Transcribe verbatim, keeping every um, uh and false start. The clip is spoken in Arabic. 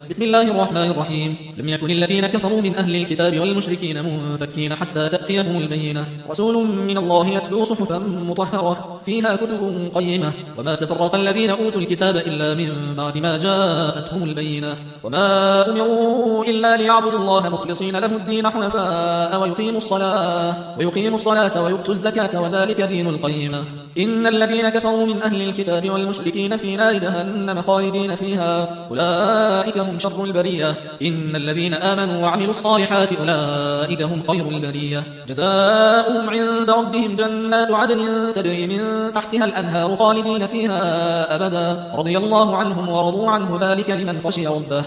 بسم الله الرحمن الرحيم. لم يكن الذين كفروا من أهل الكتاب والمشركين منفكين حتى تأتيهم البينة. رسول من الله يتلو صحفا مطهرة فيها كتب قيمة. وما تفرق الذين أوتوا الكتاب إلا من بعد ما جاءتهم البينة. وما أمروا إلا ليعبدوا الله مخلصين له الدين حنفاء ويقيموا الصلاة ويقيموا الصلاة ويؤتوا الزكاة وذلك دين القيمة. إن الذين كفروا من أهل الكتاب والمشركين في نار جهنم خالدين فيها أولئك هم شر البرية. إن الذين آمنوا وعملوا الصالحات أولئك هم خير البرية. جزاؤهم عند ربهم جنات عدن تجري من تحتها الأنهار خالدين فيها أبدا رضي الله عنهم ورضوا عنه ذلك لمن خشي ربه.